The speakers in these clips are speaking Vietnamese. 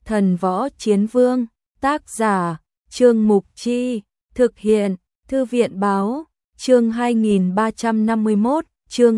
Thần Võ Chiến Vương, tác giả, Trương Mục Chi, thực hiện, Thư viện Báo, chương 2351, chương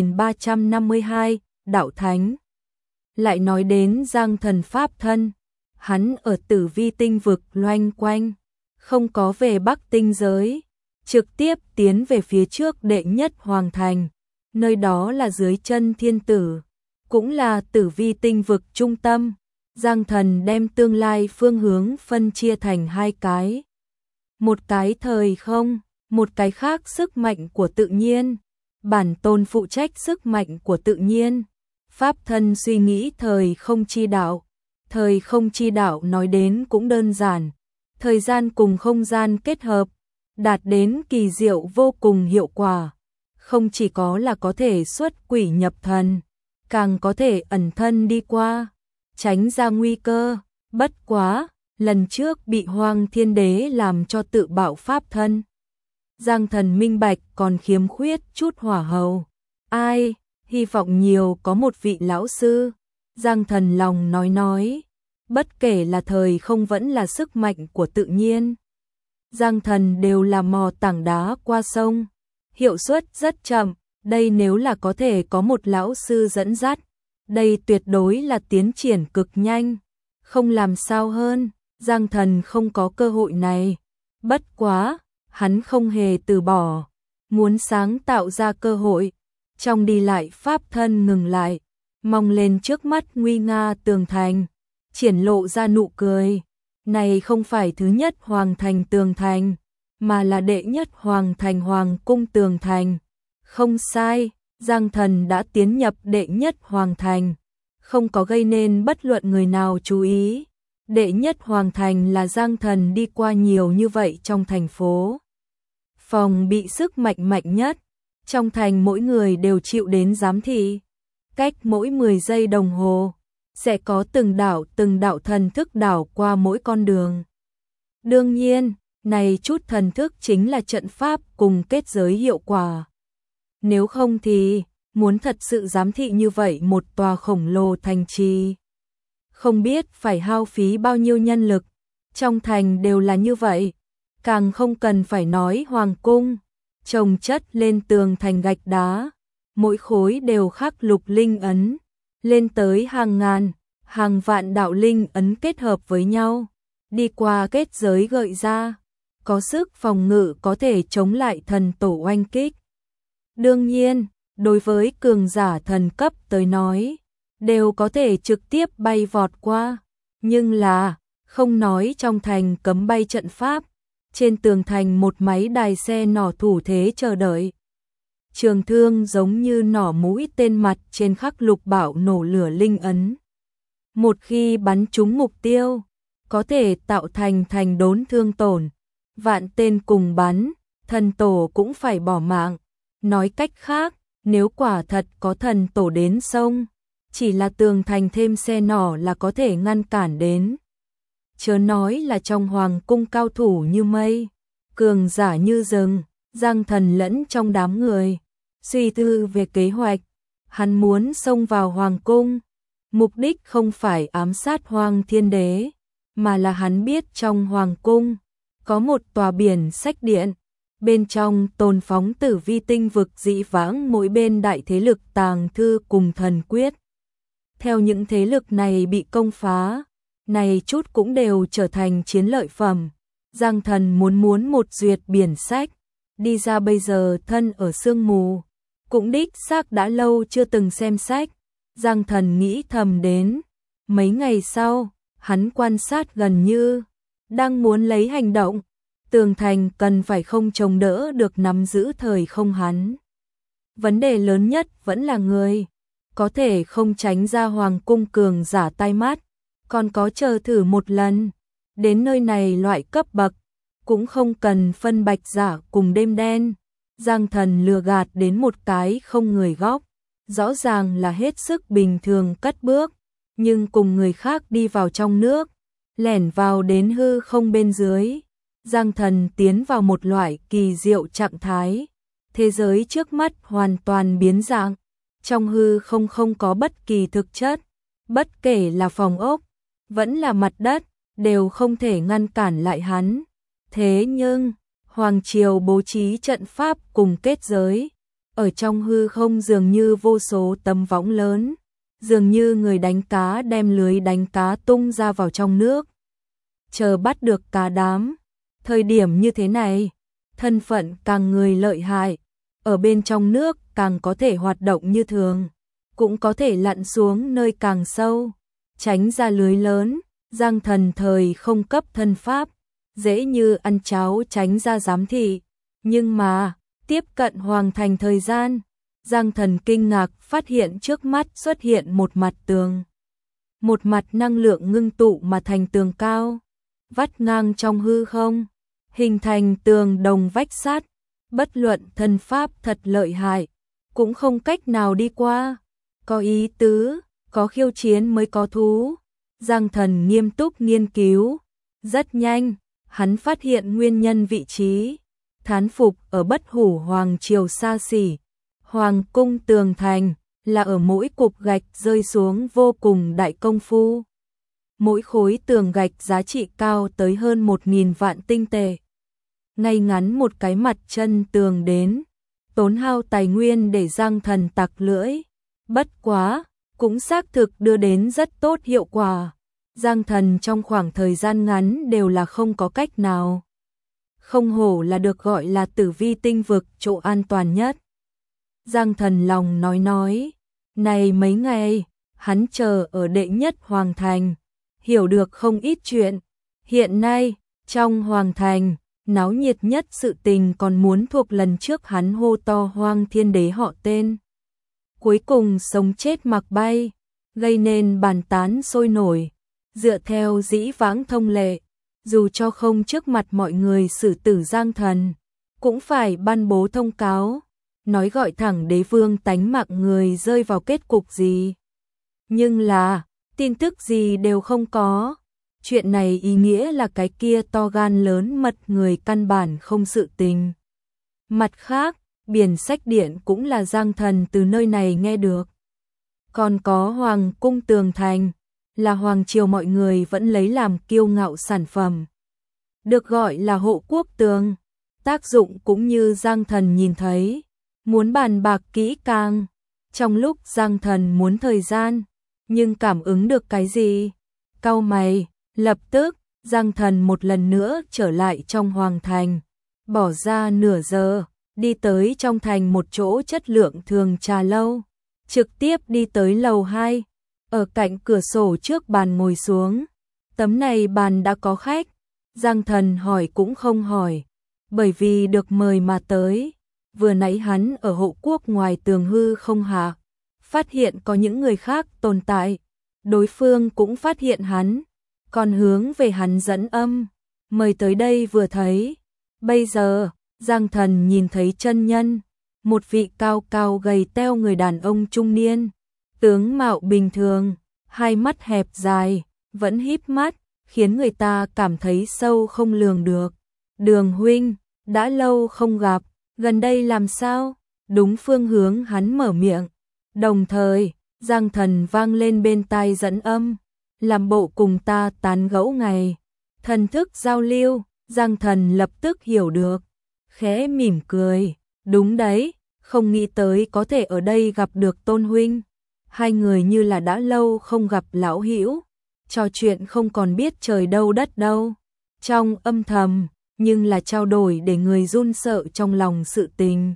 2352, Đạo Thánh. Lại nói đến Giang Thần Pháp thân, hắn ở Tử Vi tinh vực loanh quanh, không có về Bắc tinh giới, trực tiếp tiến về phía trước đệ nhất hoàng thành, nơi đó là dưới chân thiên tử, cũng là Tử Vi tinh vực trung tâm. Giang Thần đem tương lai phương hướng phân chia thành hai cái. Một cái thời không, một cái khác sức mạnh của tự nhiên. Bản tôn phụ trách sức mạnh của tự nhiên. Pháp thân suy nghĩ thời không chi đạo. Thời không chi đạo nói đến cũng đơn giản. Thời gian cùng không gian kết hợp, đạt đến kỳ diệu vô cùng hiệu quả. Không chỉ có là có thể xuất quỷ nhập thần, càng có thể ẩn thân đi qua, tránh ra nguy cơ. Bất quá, lần trước bị Hoang Thiên Đế làm cho tự bạo pháp thân. Giang Thần minh bạch còn khiếm khuyết chút hỏa hầu. Ai, hy vọng nhiều có một vị lão sư. Giang Thần lòng nói, bất kể là thời không vẫn là sức mạnh của tự nhiên. Giang Thần đều là mò tảng đá qua sông, hiệu suất rất chậm, đây nếu là có thể có một lão sư dẫn dắt, đây tuyệt đối là tiến triển cực nhanh, không làm sao hơn. Giang Thần không có cơ hội này, bất quá, hắn không hề từ bỏ, muốn sáng tạo ra cơ hội. Trong đi lại pháp thân ngừng lại, mong lên trước mắt nguy nga tường thành, triển lộ ra nụ cười. Này không phải thứ nhất hoàng thành tường thành, mà là đệ nhất hoàng thành hoàng cung tường thành. Không sai, Giang Thần đã tiến nhập đệ nhất hoàng thành, không có gây nên bất luận người nào chú ý. Đệ nhất hoàng thành là Giang Thần đi qua nhiều như vậy trong thành phố. Phòng bị sức mạnh mạnh nhất, trong thành mỗi người đều chịu đến giám thị. Cách mỗi 10 giây đồng hồ, sẽ có từng đạo thần thức đảo qua mỗi con đường. Đương nhiên, này chút thần thức chính là trận pháp cùng kết giới hiệu quả. Nếu không thì, muốn thật sự giám thị như vậy một tòa khổng lồ thành trì, không biết phải hao phí bao nhiêu nhân lực. Trong thành đều là như vậy, càng không cần phải nói hoàng cung, chồng chất lên tường thành gạch đá, mỗi khối đều khắc lục linh ấn, lên tới hàng ngàn, hàng vạn đạo linh ấn kết hợp với nhau, đi qua kết giới gợi ra, có sức phòng ngự có thể chống lại thần tổ oanh kích. Đương nhiên, đối với cường giả thần cấp tới nói, đều có thể trực tiếp bay vọt qua, nhưng là, không nói trong thành cấm bay trận pháp, trên tường thành một máy đài xe nỏ thủ thế chờ đợi. Trường thương giống như nỏ mũi tên mặt trên khắc lục bạo nổ lửa linh ấn. Một khi bắn trúng mục tiêu, có thể tạo thành thành đốn thương tổn, vạn tên cùng bắn, thần tổ cũng phải bỏ mạng. Nói cách khác, nếu quả thật có thần tổ đến sông, chỉ là tường thành thêm xe nỏ là có thể ngăn cản đến. Chớ nói là trong hoàng cung cao thủ như mây, cường giả như rừng. Giang Thần lẫn trong đám người, suy tư về kế hoạch. Hắn muốn xông vào hoàng cung, mục đích không phải ám sát Hoang Thiên Đế, mà là hắn biết trong hoàng cung có một tòa biển sách điện, bên trong tồn phóng Tử Vi tinh vực dị vãng mỗi bên đại thế lực tàng thư cùng thần quyết. Theo những thế lực này bị công phá, này chút cũng đều trở thành chiến lợi phẩm. Giang Thần muốn một duyệt biển sách, đi ra bây giờ thân ở sương mù, cũng đích xác đã lâu chưa từng xem sách. Giang Thần nghĩ thầm đến, mấy ngày sau, hắn quan sát gần như đang muốn lấy hành động, tường thành cần phải không chống đỡ được nắm giữ thời không hắn. Vấn đề lớn nhất vẫn là người, có thể không tránh ra hoàng cung cường giả tai mắt, còn có chờ thử một lần. Đến nơi này loại cấp bậc, cũng không cần phân bạch giả cùng đêm đen. Giang Thần lừa gạt đến một cái không người góc, rõ ràng là hết sức bình thường cất bước, nhưng cùng người khác đi vào trong nước, lẻn vào đến hư không bên dưới. Giang Thần tiến vào một loại kỳ diệu trạng thái, thế giới trước mắt hoàn toàn biến dạng, trong hư không không có bất kỳ thực chất, bất kể là phòng ốc, vẫn là mặt đất, đều không thể ngăn cản lại hắn. Thế nhưng, Hoàng Triều bố trí trận pháp cùng kết giới, ở trong hư không dường như vô số tấm võng lớn, dường như người đánh cá đem lưới đánh cá tung ra vào trong nước, chờ bắt được cá đám. Thời điểm như thế này, thân phận càng người lợi hại, ở bên trong nước càng có thể hoạt động như thường, cũng có thể lặn xuống nơi càng sâu, tránh ra lưới lớn. Giang Thần thời không cấp thân pháp, dễ như ăn cháo tránh ra giám thị, nhưng mà tiếp cận hoàng thành thời gian, Giang Thần kinh ngạc phát hiện trước mắt xuất hiện một mặt tường. Một mặt năng lượng ngưng tụ mà thành tường cao, vắt ngang trong hư không, hình thành tường đồng vách sắt, bất luận thân pháp thật lợi hại, cũng không cách nào đi qua. Có ý tứ, có khiêu chiến mới có thú. Giang Thần nghiêm túc nghiên cứu, rất nhanh, hắn phát hiện nguyên nhân vị trí, thán phục ở Bất Hủ Hoàng Triều xa xỉ. Hoàng cung tường thành là ở mỗi cục gạch rơi xuống vô cùng đại công phu. Mỗi khối tường gạch giá trị cao tới hơn 1.000 vạn tinh tệ. Ngay ngắn một cái mặt chân tường đến, tốn hao tài nguyên để Giang Thần tặc lưỡi. Bất quá, cũng xác thực đưa đến rất tốt hiệu quả. Giang Thần trong khoảng thời gian ngắn đều là không có cách nào. Không hổ là được gọi là Tử Vi tinh vực chỗ an toàn nhất. Giang Thần lòng nói, này mấy ngày, hắn chờ ở đệ nhất hoàng thành, hiểu được không ít chuyện. Hiện nay, trong hoàng thành, náo nhiệt nhất sự tình còn muốn thuộc lần trước hắn hô to Hoang Thiên Đế họ tên. Cuối cùng sống chết mặc bay, gây nên bàn tán sôi nổi. Dựa theo dĩ vãng thông lệ, dù cho không trước mặt mọi người xử tử Giang Thần, cũng phải ban bố thông cáo, nói gọi thẳng đế vương tánh mạng người rơi vào kết cục gì. Nhưng là, tin tức gì đều không có. Chuyện này ý nghĩa là cái kia to gan lớn mật người căn bản không sự tình. Mặt khác, biển sách điện cũng là Giang Thần từ nơi này nghe được. Còn có Hoàng cung tường thành, là Hoàng Triều mọi người vẫn lấy làm kiêu ngạo sản phẩm. Được gọi là hộ quốc tường, tác dụng cũng như Giang Thần nhìn thấy, muốn bàn bạc kỹ càng. Trong lúc Giang Thần muốn thời gian, nhưng cảm ứng được cái gì? Cau mày, lập tức, Giang Thần một lần nữa trở lại trong hoàng thành, bỏ ra nửa giờ, đi tới trong thành một chỗ chất lượng thường trà lâu, trực tiếp đi tới lầu 2, ở cạnh cửa sổ trước bàn ngồi xuống. Tấm này bàn đã có khách, Giang Thần hỏi cũng không hỏi, bởi vì được mời mà tới. Vừa nãy hắn ở hộ quốc ngoài tường hư không hạ, phát hiện có những người khác tồn tại, đối phương cũng phát hiện hắn, còn hướng về hắn dẫn âm, mời tới đây vừa thấy. Bây giờ, Giang Thần nhìn thấy chân nhân, một vị cao cao gầy teo người đàn ông trung niên, tướng mạo bình thường, hai mắt hẹp dài, vẫn híp mắt, khiến người ta cảm thấy sâu không lường được. Đường huynh, đã lâu không gặp, gần đây làm sao? Đúng phương hướng hắn mở miệng. Đồng thời, Giang Thần vang lên bên tai dẫn âm, làm bộ cùng ta tán gẫu ngày. Thần thức giao lưu, Giang Thần lập tức hiểu được, khẽ mỉm cười, đúng đấy, không nghĩ tới có thể ở đây gặp được Tôn huynh. Hai người như là đã lâu không gặp lão hữu, trò chuyện không còn biết trời đâu đất đâu. Trong âm thầm, nhưng là trao đổi để người run sợ trong lòng sự tình.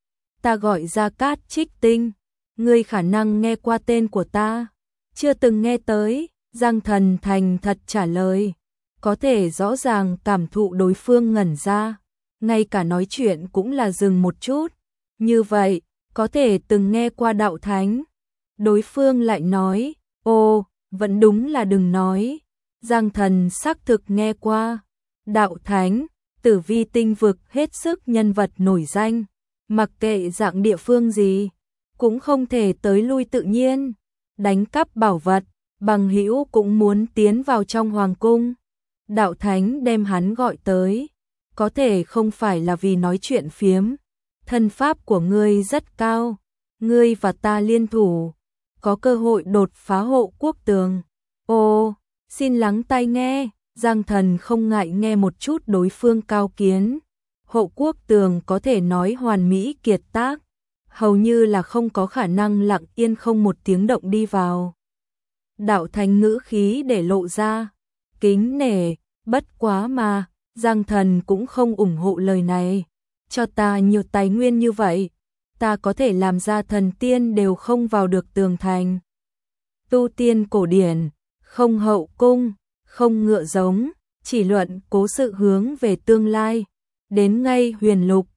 Ta gọi Gia Cát Trích Tinh, ngươi khả năng nghe qua tên của ta, chưa từng nghe tới. Giang Thần thành thật trả lời, có thể rõ ràng cảm thụ đối phương ngẩn ra, ngay cả nói chuyện cũng là dừng một chút. Như vậy, có thể từng nghe qua đạo thánh. Đối phương lại nói, ô, vẫn đúng là đừng nói. Giang Thần xác thực nghe qua. Đạo thánh, Tử Vi tinh vực hết sức nhân vật nổi danh, mặc kệ dạng địa phương gì, cũng không thể tới lui tự nhiên. Đánh cắp bảo vật, bằng hữu cũng muốn tiến vào trong hoàng cung. Đạo thánh đem hắn gọi tới, có thể không phải là vì nói chuyện phiếm. Thân pháp của ngươi rất cao, ngươi và ta liên thủ, có cơ hội đột phá hộ quốc tường. Ô, Xin lắng tai nghe, Giang Thần không ngại nghe một chút đối phương cao kiến. Hộ quốc tường có thể nói hoàn mỹ kiệt tác, hầu như là không có khả năng lặng yên không một tiếng động đi vào. Đạo Thành ngữ khí để lộ ra, kính nể, bất quá mà, Giang Thần cũng không ủng hộ lời này. Cho ta nhiều tài nguyên như vậy, ta có thể làm ra thần tiên đều không vào được tường thành. Tu tiên cổ điển, không hậu cung, không ngựa giống, chỉ luận cố sự hướng về tương lai. Đến ngay huyền lục,